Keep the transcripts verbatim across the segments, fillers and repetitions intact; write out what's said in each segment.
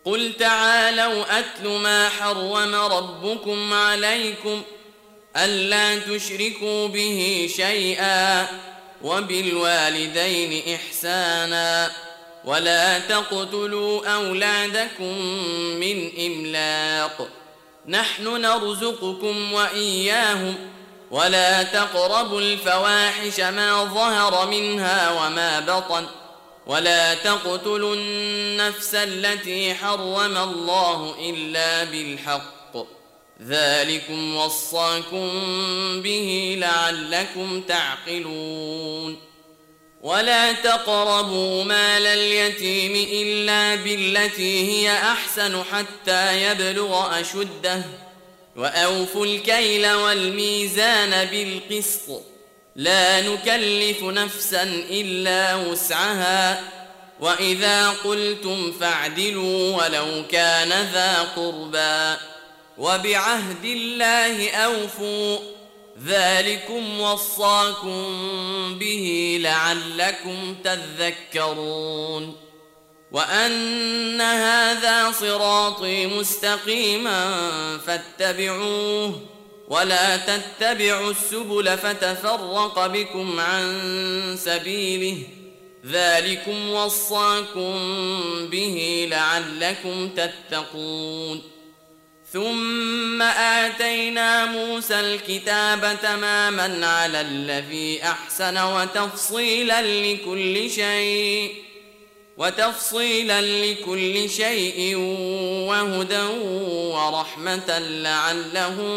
قل تعالوا أتل ما حرم ربكم عليكم ألا تشركوا به شيئا وبالوالدين إحسانا ولا تقتلوا أولادكم من إملاق نحن نرزقكم وإياهم ولا تقربوا الفواحش ما ظهر منها وما بطن ولا تقتلوا النفس التي حرم الله إلا بالحق ذلكم وصاكم به لعلكم تعقلون ولا تقربوا مال اليتيم إلا بالتي هي أحسن حتى يبلغ أشده وأوفوا الكيل والميزان بالقسط لا نكلف نفسا إلا وسعها وإذا قلتم فاعدلوا ولو كان ذا قربى وبعهد الله أوفوا ذلكم وصاكم به لعلكم تذكرون وأن هذا صراطي مستقيما فاتبعوه ولا تتبعوا السبل فتفرق بكم عن سبيله ذلكم وصاكم به لعلكم تتقون ثم آتينا موسى الكتاب تماما على الذي أحسن وتفصيلا لكل شيء وتفصيلا لكل شيء وهدى ورحمة لعلهم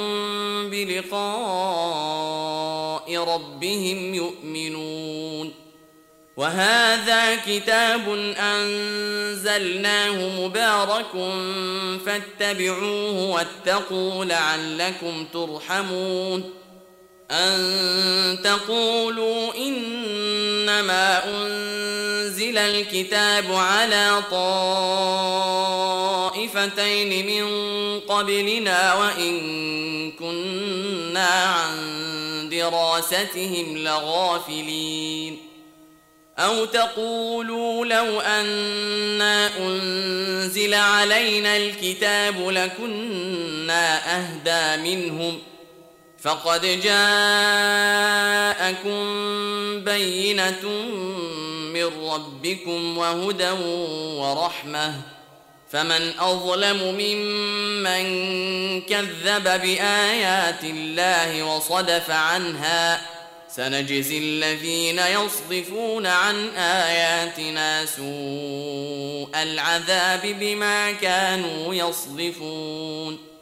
بلقاء ربهم يؤمنون وهذا كتاب أنزلناه مبارك فاتبعوه واتقوا لعلكم ترحمون أن تقولوا إنما أنزل الكتاب على طائفتين من قبلنا وإن كنا عن دراستهم لغافلين أو تقولوا لو أنا أنزل علينا الكتاب لكنا أهدى منهم فقد جاءكم بينة من ربكم وهدى ورحمة فمن أظلم ممن كذب بآيات الله وصدف عنها سنجزي الذين يصدفون عن آياتنا سوء العذاب بما كانوا يصدفون